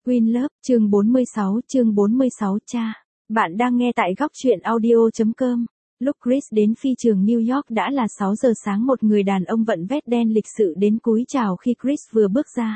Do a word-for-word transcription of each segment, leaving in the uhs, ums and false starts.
Queen Love, chương bốn mươi sáu, chương bốn mươi sáu cha. Bạn đang nghe tại góc truyện audio chấm com. Lúc Chris đến phi trường New York đã là sáu giờ sáng, một người đàn ông vận vest đen lịch sự đến cúi chào khi Chris vừa bước ra.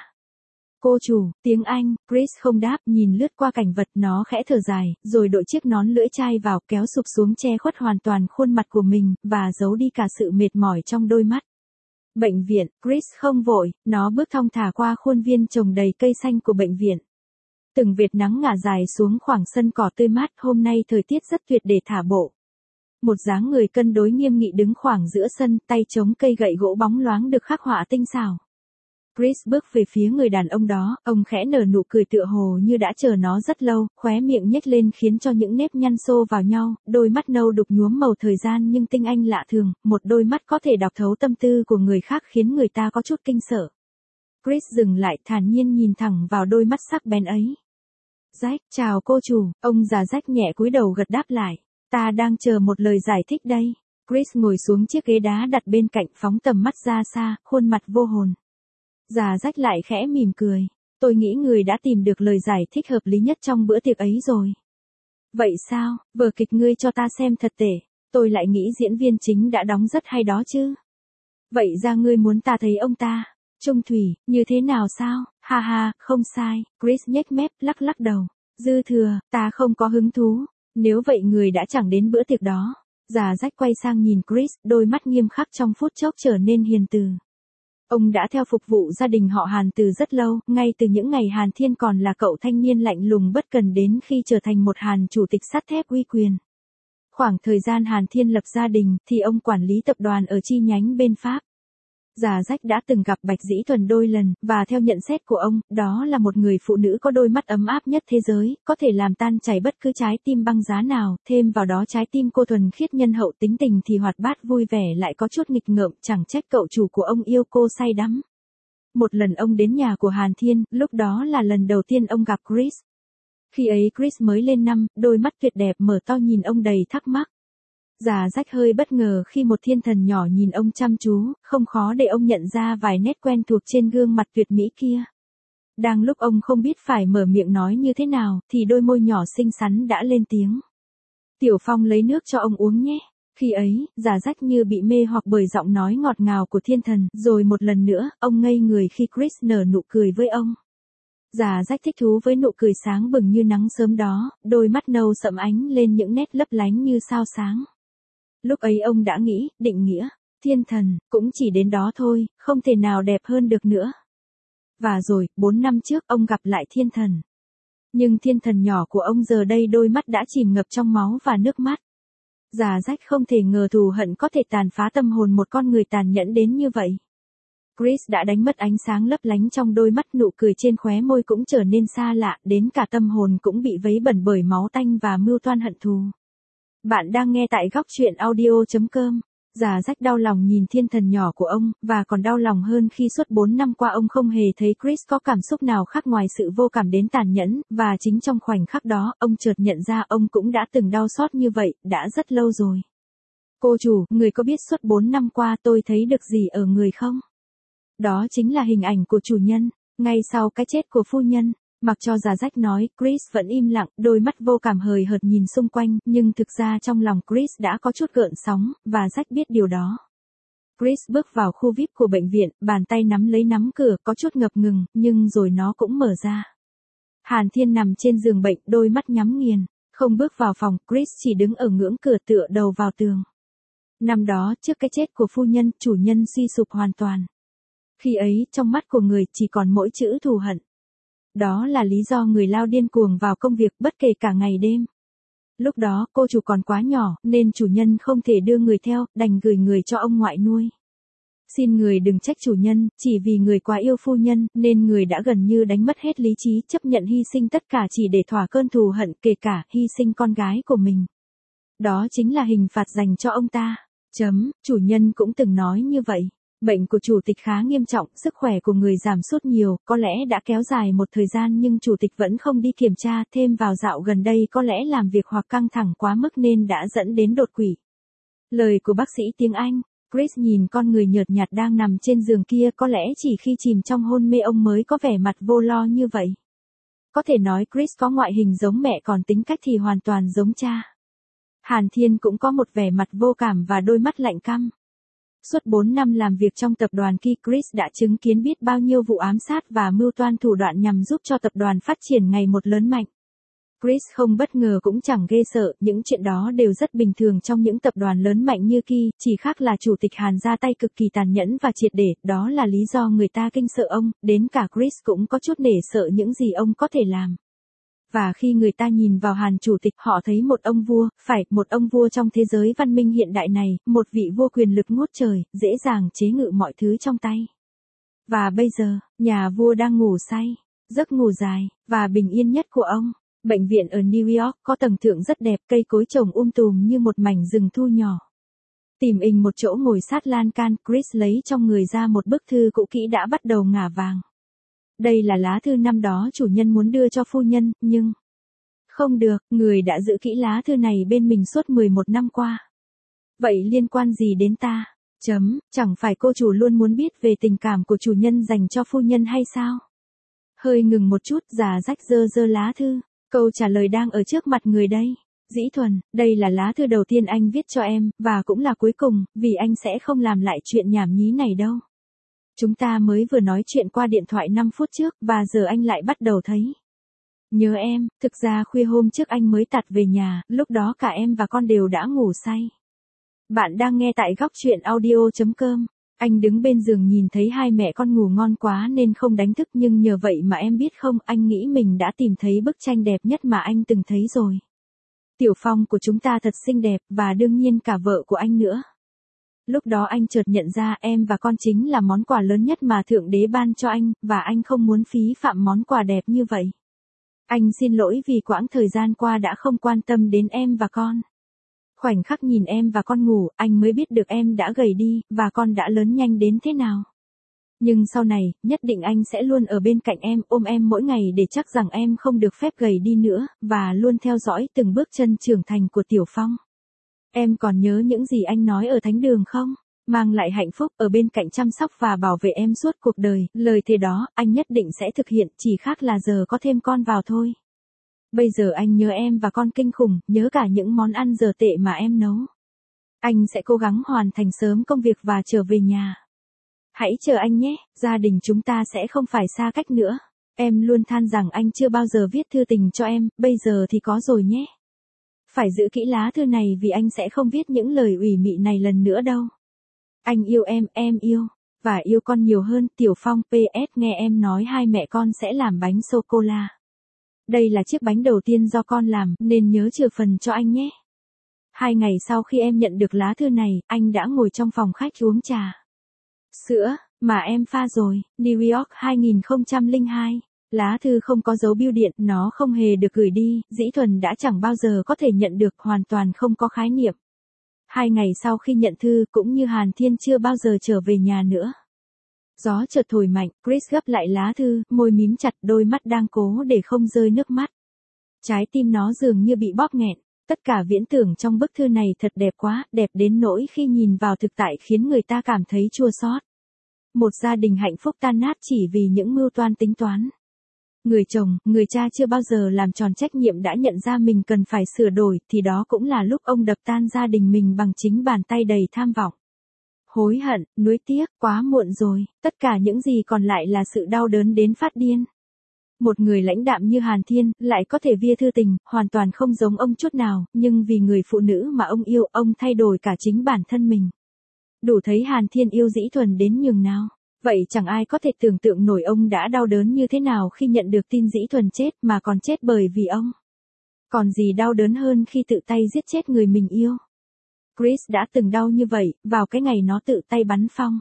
Cô chủ, tiếng Anh, Chris không đáp, nhìn lướt qua cảnh vật, nó khẽ thở dài, rồi đội chiếc nón lưỡi chai vào, kéo sụp xuống che khuất hoàn toàn khuôn mặt của mình, và giấu đi cả sự mệt mỏi trong đôi mắt. Bệnh viện, Chris không vội, nó bước thong thả qua khuôn viên trồng đầy cây xanh của bệnh viện. Từng vệt nắng ngả dài xuống khoảng sân cỏ tươi mát, hôm nay thời tiết rất tuyệt để thả bộ. Một dáng người cân đối nghiêm nghị đứng khoảng giữa sân, tay chống cây gậy gỗ bóng loáng được khắc họa tinh xảo. Chris bước về phía người đàn ông đó, ông khẽ nở nụ cười tựa hồ như đã chờ nó rất lâu, khóe miệng nhếch lên khiến cho những nếp nhăn xô vào nhau, đôi mắt nâu đục nhuốm màu thời gian nhưng tinh anh lạ thường, một đôi mắt có thể đọc thấu tâm tư của người khác khiến người ta có chút kinh sợ. Chris dừng lại, thản nhiên nhìn thẳng vào đôi mắt sắc bén ấy. Jack, chào cô chủ, ông già Jack nhẹ cúi đầu gật đáp lại. Ta đang chờ một lời giải thích đây. Chris ngồi xuống chiếc ghế đá đặt bên cạnh, phóng tầm mắt ra xa, khuôn mặt vô hồn. Già Jack lại khẽ mỉm cười. Tôi nghĩ người đã tìm được lời giải thích hợp lý nhất trong bữa tiệc ấy rồi. Vậy sao, vở kịch ngươi cho ta xem thật tệ. Tôi lại nghĩ diễn viên chính đã đóng rất hay đó chứ. Vậy ra ngươi muốn ta thấy ông ta. Trung thủy, như thế nào sao? Ha ha, không sai. Chris nhếch mép, lắc lắc đầu. Dư thừa, ta không có hứng thú. Nếu vậy người đã chẳng đến bữa tiệc đó. Già Jack quay sang nhìn Chris, đôi mắt nghiêm khắc trong phút chốc trở nên hiền từ. Ông đã theo phục vụ gia đình họ Hàn từ rất lâu, ngay từ những ngày Hàn Thiên còn là cậu thanh niên lạnh lùng bất cần đến khi trở thành một Hàn chủ tịch sắt thép uy quyền. Khoảng thời gian Hàn Thiên lập gia đình, thì ông quản lý tập đoàn ở chi nhánh bên Pháp. Già Jack đã từng gặp Bạch Dĩ Thuần đôi lần, và theo nhận xét của ông, đó là một người phụ nữ có đôi mắt ấm áp nhất thế giới, có thể làm tan chảy bất cứ trái tim băng giá nào, thêm vào đó trái tim cô thuần khiết nhân hậu, tính tình thì hoạt bát vui vẻ lại có chút nghịch ngợm, chẳng trách cậu chủ của ông yêu cô say đắm. Một lần ông đến nhà của Hàn Thiên, lúc đó là lần đầu tiên ông gặp Chris. Khi ấy Chris mới lên năm, đôi mắt tuyệt đẹp mở to nhìn ông đầy thắc mắc. Già Jack hơi bất ngờ khi một thiên thần nhỏ nhìn ông chăm chú, không khó để ông nhận ra vài nét quen thuộc trên gương mặt tuyệt mỹ kia. Đang lúc ông không biết phải mở miệng nói như thế nào, thì đôi môi nhỏ xinh xắn đã lên tiếng. Tiểu Phong lấy nước cho ông uống nhé. Khi ấy, Già Jack như bị mê hoặc bởi giọng nói ngọt ngào của thiên thần, rồi một lần nữa, ông ngây người khi Chris nở nụ cười với ông. Già Jack thích thú với nụ cười sáng bừng như nắng sớm đó, đôi mắt nâu sẫm ánh lên những nét lấp lánh như sao sáng. Lúc ấy ông đã nghĩ, định nghĩa, thiên thần, cũng chỉ đến đó thôi, không thể nào đẹp hơn được nữa. Và rồi, bốn năm trước, ông gặp lại thiên thần. Nhưng thiên thần nhỏ của ông giờ đây đôi mắt đã chìm ngập trong máu và nước mắt. Già Jack không thể ngờ thù hận có thể tàn phá tâm hồn một con người tàn nhẫn đến như vậy. Chris đã đánh mất ánh sáng lấp lánh trong đôi mắt, nụ cười trên khóe môi cũng trở nên xa lạ, đến cả tâm hồn cũng bị vấy bẩn bởi máu tanh và mưu toan hận thù. Bạn đang nghe tại góc truyện audio chấm com. Già Jack đau lòng nhìn thiên thần nhỏ của ông, và còn đau lòng hơn khi suốt bốn năm qua ông không hề thấy Chris có cảm xúc nào khác ngoài sự vô cảm đến tàn nhẫn, và chính trong khoảnh khắc đó, ông chợt nhận ra ông cũng đã từng đau xót như vậy, đã rất lâu rồi. Cô chủ, người có biết suốt bốn năm qua tôi thấy được gì ở người không? Đó chính là hình ảnh của chủ nhân, ngay sau cái chết của phu nhân. Mặc cho Già Jack nói, Chris vẫn im lặng, đôi mắt vô cảm hời hợt nhìn xung quanh, nhưng thực ra trong lòng Chris đã có chút gợn sóng, và Jack biết điều đó. Chris bước vào khu vi ai pi của bệnh viện, bàn tay nắm lấy nắm cửa, có chút ngập ngừng, nhưng rồi nó cũng mở ra. Hàn Thiên nằm trên giường bệnh, đôi mắt nhắm nghiền, không bước vào phòng, Chris chỉ đứng ở ngưỡng cửa tựa đầu vào tường. Năm đó, trước cái chết của phu nhân, chủ nhân suy sụp hoàn toàn. Khi ấy, trong mắt của người chỉ còn mỗi chữ thù hận. Đó là lý do người lao điên cuồng vào công việc bất kể cả ngày đêm. Lúc đó cô chủ còn quá nhỏ nên chủ nhân không thể đưa người theo, đành gửi người cho ông ngoại nuôi. Xin người đừng trách chủ nhân, chỉ vì người quá yêu phu nhân nên người đã gần như đánh mất hết lý trí, chấp nhận hy sinh tất cả chỉ để thỏa cơn thù hận, kể cả hy sinh con gái của mình. Đó chính là hình phạt dành cho ông ta. Chấm, chủ nhân cũng từng nói như vậy. Bệnh của chủ tịch khá nghiêm trọng, sức khỏe của người giảm sút nhiều, có lẽ đã kéo dài một thời gian nhưng chủ tịch vẫn không đi kiểm tra, thêm vào dạo gần đây có lẽ làm việc hoặc căng thẳng quá mức nên đã dẫn đến đột quỵ. Lời của bác sĩ tiếng Anh. Chris nhìn con người nhợt nhạt đang nằm trên giường kia, có lẽ chỉ khi chìm trong hôn mê ông mới có vẻ mặt vô lo như vậy. Có thể nói Chris có ngoại hình giống mẹ còn tính cách thì hoàn toàn giống cha. Hàn Thiên cũng có một vẻ mặt vô cảm và đôi mắt lạnh căm. Suốt bốn năm làm việc trong tập đoàn Key, Chris đã chứng kiến biết bao nhiêu vụ ám sát và mưu toan thủ đoạn nhằm giúp cho tập đoàn phát triển ngày một lớn mạnh. Chris không bất ngờ cũng chẳng ghê sợ, những chuyện đó đều rất bình thường trong những tập đoàn lớn mạnh như Key, chỉ khác là chủ tịch Hàn ra tay cực kỳ tàn nhẫn và triệt để, đó là lý do người ta kinh sợ ông, đến cả Chris cũng có chút nể sợ những gì ông có thể làm. Và khi người ta nhìn vào Hàn chủ tịch, họ thấy một ông vua, phải, một ông vua trong thế giới văn minh hiện đại này, một vị vua quyền lực ngút trời, dễ dàng chế ngự mọi thứ trong tay. Và bây giờ, nhà vua đang ngủ say, giấc ngủ dài, và bình yên nhất của ông. Bệnh viện ở New York có tầng thượng rất đẹp, cây cối trồng um tùm như một mảnh rừng thu nhỏ. Tìm ình một chỗ ngồi sát lan can, Chris lấy trong người ra một bức thư cũ kỹ đã bắt đầu ngả vàng. Đây là lá thư năm đó chủ nhân muốn đưa cho phu nhân, nhưng... Không được, người đã giữ kỹ lá thư này bên mình suốt mười một năm qua. Vậy liên quan gì đến ta? Chấm, chẳng phải cô chủ luôn muốn biết về tình cảm của chủ nhân dành cho phu nhân hay sao? Hơi ngừng một chút, già rách dơ dơ lá thư. Câu trả lời đang ở trước mặt người đây. Dĩ Thuần, đây là lá thư đầu tiên anh viết cho em, và cũng là cuối cùng, vì anh sẽ không làm lại chuyện nhảm nhí này đâu. Chúng ta mới vừa nói chuyện qua điện thoại năm phút trước, và giờ anh lại bắt đầu thấy. Nhớ em, thực ra khuya hôm trước anh mới tạt về nhà, lúc đó cả em và con đều đã ngủ say. Bạn đang nghe tại góc chuyện audio chấm com. Anh đứng bên giường nhìn thấy hai mẹ con ngủ ngon quá nên không đánh thức, nhưng nhờ vậy mà em biết không, anh nghĩ mình đã tìm thấy bức tranh đẹp nhất mà anh từng thấy rồi. Tiểu Phong của chúng ta thật xinh đẹp, và đương nhiên cả vợ của anh nữa. Lúc đó anh chợt nhận ra em và con chính là món quà lớn nhất mà Thượng Đế ban cho anh, và anh không muốn phí phạm món quà đẹp như vậy. Anh xin lỗi vì quãng thời gian qua đã không quan tâm đến em và con. Khoảnh khắc nhìn em và con ngủ, anh mới biết được em đã gầy đi, và con đã lớn nhanh đến thế nào. Nhưng sau này, nhất định anh sẽ luôn ở bên cạnh em, ôm em mỗi ngày để chắc rằng em không được phép gầy đi nữa, và luôn theo dõi từng bước chân trưởng thành của Tiểu Phong. Em còn nhớ những gì anh nói ở thánh đường không? Mang lại hạnh phúc, ở bên cạnh chăm sóc và bảo vệ em suốt cuộc đời, lời thề đó, anh nhất định sẽ thực hiện, chỉ khác là giờ có thêm con vào thôi. Bây giờ anh nhớ em và con kinh khủng, nhớ cả những món ăn dở tệ mà em nấu. Anh sẽ cố gắng hoàn thành sớm công việc và trở về nhà. Hãy chờ anh nhé, gia đình chúng ta sẽ không phải xa cách nữa. Em luôn than rằng anh chưa bao giờ viết thư tình cho em, bây giờ thì có rồi nhé. Phải giữ kỹ lá thư này vì anh sẽ không viết những lời ủy mị này lần nữa đâu. Anh yêu em, em yêu, và yêu con nhiều hơn. Tiểu Phong. pê ét Nghe em nói hai mẹ con sẽ làm bánh sô-cô-la. Đây là chiếc bánh đầu tiên do con làm, nên nhớ chừa phần cho anh nhé. Hai ngày sau khi em nhận được lá thư này, anh đã ngồi trong phòng khách uống trà. Sữa, mà em pha rồi, New York hai nghìn không trăm lẻ hai. Lá thư không có dấu bưu điện, nó không hề được gửi đi, Dĩ Thuần đã chẳng bao giờ có thể nhận được, hoàn toàn không có khái niệm. Hai ngày sau khi nhận thư, cũng như Hàn Thiên chưa bao giờ trở về nhà nữa. Gió chợt thổi mạnh, Chris gấp lại lá thư, môi mím chặt, đôi mắt đang cố để không rơi nước mắt. Trái tim nó dường như bị bóp nghẹn. Tất cả viễn tưởng trong bức thư này thật đẹp quá, đẹp đến nỗi khi nhìn vào thực tại khiến người ta cảm thấy chua xót. Một gia đình hạnh phúc tan nát chỉ vì những mưu toan tính toán. Người chồng, người cha chưa bao giờ làm tròn trách nhiệm đã nhận ra mình cần phải sửa đổi, thì đó cũng là lúc ông đập tan gia đình mình bằng chính bàn tay đầy tham vọng. Hối hận, nuối tiếc, quá muộn rồi, tất cả những gì còn lại là sự đau đớn đến phát điên. Một người lãnh đạm như Hàn Thiên, lại có thể viết thư tình, hoàn toàn không giống ông chút nào, nhưng vì người phụ nữ mà ông yêu, ông thay đổi cả chính bản thân mình. Đủ thấy Hàn Thiên yêu Dĩ Thuần đến nhường nào. Vậy chẳng ai có thể tưởng tượng nổi ông đã đau đớn như thế nào khi nhận được tin Dĩ Thuần chết, mà còn chết bởi vì ông. Còn gì đau đớn hơn khi tự tay giết chết người mình yêu. Chris đã từng đau như vậy, vào cái ngày nó tự tay bắn Phong.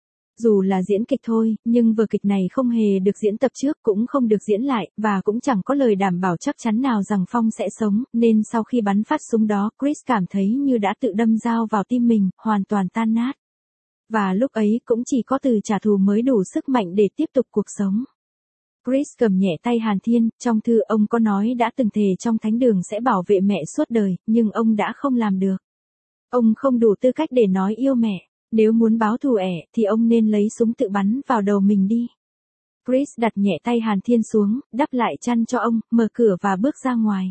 Dù là diễn kịch thôi, nhưng vở kịch này không hề được diễn tập trước, cũng không được diễn lại, và cũng chẳng có lời đảm bảo chắc chắn nào rằng Phong sẽ sống, nên sau khi bắn phát súng đó, Chris cảm thấy như đã tự đâm dao vào tim mình, hoàn toàn tan nát. Và lúc ấy cũng chỉ có từ trả thù mới đủ sức mạnh để tiếp tục cuộc sống. Chris cầm nhẹ tay Hàn Thiên, trong thư ông có nói đã từng thề trong thánh đường sẽ bảo vệ mẹ suốt đời, nhưng ông đã không làm được. Ông không đủ tư cách để nói yêu mẹ. Nếu muốn báo thù ẻ, thì ông nên lấy súng tự bắn vào đầu mình đi. Chris đặt nhẹ tay Hàn Thiên xuống, đắp lại chăn cho ông, mở cửa và bước ra ngoài.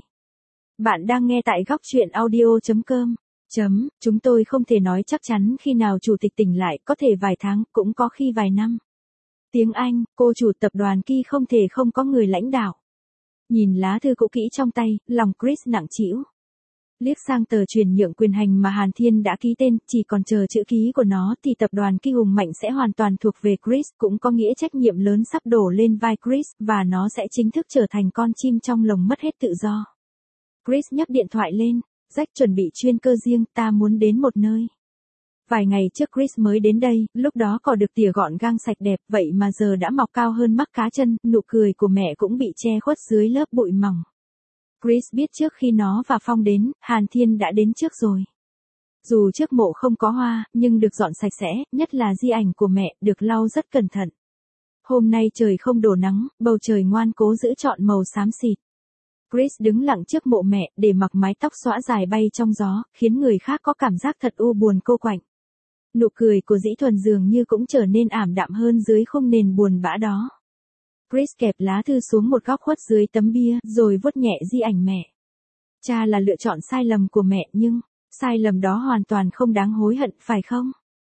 Bạn đang nghe tại góc truyện audio.com. Chấm, chúng tôi không thể nói chắc chắn khi nào chủ tịch tỉnh lại, có thể vài tháng, cũng có khi vài năm. Tiếng Anh, cô chủ tập đoàn Ki không thể không có người lãnh đạo. Nhìn lá thư cũ kỹ trong tay, lòng Chris nặng trĩu. Liếc sang tờ chuyển nhượng quyền hành mà Hàn Thiên đã ký tên, chỉ còn chờ chữ ký của nó thì tập đoàn Ki hùng mạnh sẽ hoàn toàn thuộc về Chris, cũng có nghĩa trách nhiệm lớn sắp đổ lên vai Chris, và nó sẽ chính thức trở thành con chim trong lồng mất hết tự do. Chris nhấc điện thoại lên, Jack chuẩn bị chuyên cơ riêng, ta muốn đến một nơi. Vài ngày trước Chris mới đến đây, lúc đó cỏ được tỉa gọn gàng sạch đẹp, vậy mà giờ đã mọc cao hơn mắc cá chân, nụ cười của mẹ cũng bị che khuất dưới lớp bụi mỏng. Chris biết trước khi nó và Phong đến, Hàn Thiên đã đến trước rồi. Dù trước mộ không có hoa, nhưng được dọn sạch sẽ, nhất là di ảnh của mẹ, được lau rất cẩn thận. Hôm nay trời không đổ nắng, bầu trời ngoan cố giữ trọn màu xám xịt. Chris đứng lặng trước mộ mẹ, để mặc mái tóc xõa dài bay trong gió, khiến người khác có cảm giác thật u buồn cô quạnh. Nụ cười của Dĩ Thuần dường như cũng trở nên ảm đạm hơn dưới khung nền buồn bã đó. Chris kẹp lá thư xuống một góc khuất dưới tấm bia, rồi vuốt nhẹ di ảnh mẹ. Cha là lựa chọn sai lầm của mẹ, nhưng sai lầm đó hoàn toàn không đáng hối hận, phải không?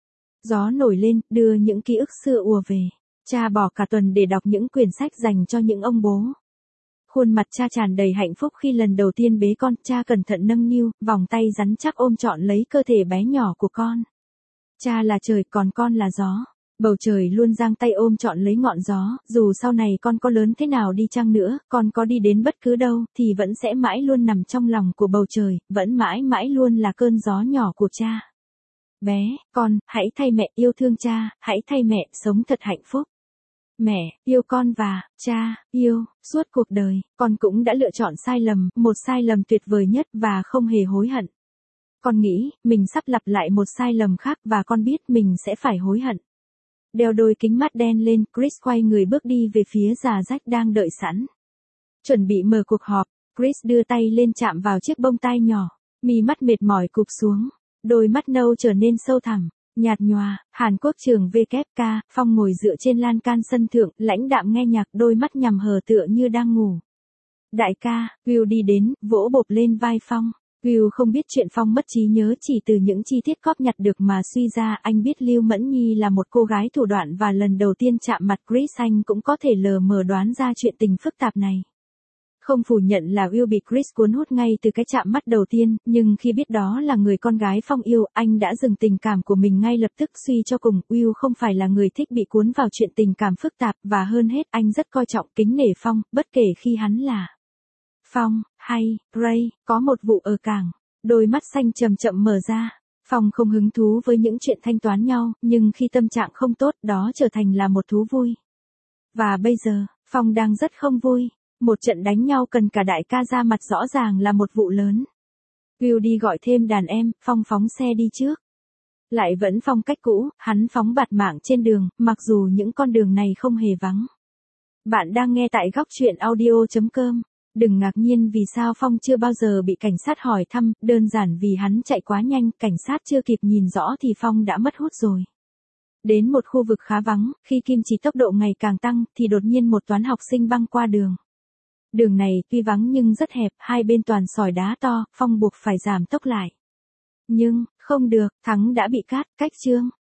Gió nổi lên, đưa những ký ức xưa ùa về. Cha bỏ cả tuần để đọc những quyển sách dành cho những ông bố. Khuôn mặt cha tràn đầy hạnh phúc khi lần đầu tiên bế con, cha cẩn thận nâng niu, vòng tay rắn chắc ôm trọn lấy cơ thể bé nhỏ của con. Cha là trời, còn con là gió. Bầu trời luôn giang tay ôm trọn lấy ngọn gió, dù sau này con có lớn thế nào đi chăng nữa, con có đi đến bất cứ đâu, thì vẫn sẽ mãi luôn nằm trong lòng của bầu trời, vẫn mãi mãi luôn là cơn gió nhỏ của cha. Bé, con, hãy thay mẹ yêu thương cha, hãy thay mẹ sống thật hạnh phúc. Mẹ, yêu con và, cha, yêu, suốt cuộc đời, con cũng đã lựa chọn sai lầm, một sai lầm tuyệt vời nhất và không hề hối hận. Con nghĩ, mình sắp lặp lại một sai lầm khác và con biết mình sẽ phải hối hận. Đeo đôi kính mắt đen lên, Chris quay người bước đi về phía già Jack đang đợi sẵn. Chuẩn bị mở cuộc họp, Chris đưa tay lên chạm vào chiếc bông tai nhỏ, mí mắt mệt mỏi cụp xuống, đôi mắt nâu trở nên sâu thẳm, nhạt nhòa. Hàn Quốc trường vê kép ca, Phong ngồi dựa trên lan can sân thượng, lãnh đạm nghe nhạc, đôi mắt nhắm hờ tựa như đang ngủ. Đại ca, Will đi đến, vỗ bộp lên vai Phong. Will không biết chuyện Phong mất trí nhớ, chỉ từ những chi tiết cóp nhặt được mà suy ra. Anh biết Lưu Mẫn Nhi là một cô gái thủ đoạn và lần đầu tiên chạm mặt Chris anh cũng có thể lờ mờ đoán ra chuyện tình phức tạp này. Không phủ nhận là Will bị Chris cuốn hút ngay từ cái chạm mắt đầu tiên, nhưng khi biết đó là người con gái Phong yêu, anh đã dừng tình cảm của mình ngay lập tức. Suy cho cùng, Will không phải là người thích bị cuốn vào chuyện tình cảm phức tạp, và hơn hết anh rất coi trọng, kính nể Phong, bất kể khi hắn là Phong, hay, Ray. Có một vụ ở cảng, đôi mắt xanh chậm chậm mở ra. Phong không hứng thú với những chuyện thanh toán nhau, nhưng khi tâm trạng không tốt, đó trở thành là một thú vui. Và bây giờ, Phong đang rất không vui. Một trận đánh nhau cần cả đại ca ra mặt rõ ràng là một vụ lớn. Will đi gọi thêm đàn em, Phong phóng xe đi trước. Lại vẫn phong cách cũ, hắn phóng bạt mạng trên đường, mặc dù những con đường này không hề vắng. Bạn đang nghe tại góc truyện audio.com. Đừng ngạc nhiên vì sao Phong chưa bao giờ bị cảnh sát hỏi thăm, đơn giản vì hắn chạy quá nhanh, cảnh sát chưa kịp nhìn rõ thì Phong đã mất hút rồi. Đến một khu vực khá vắng, khi kim chỉ tốc độ ngày càng tăng, thì đột nhiên một toán học sinh băng qua đường. Đường này tuy vắng nhưng rất hẹp, hai bên toàn sỏi đá to, Phong buộc phải giảm tốc lại. Nhưng, không được, thắng đã bị cát, cách chương.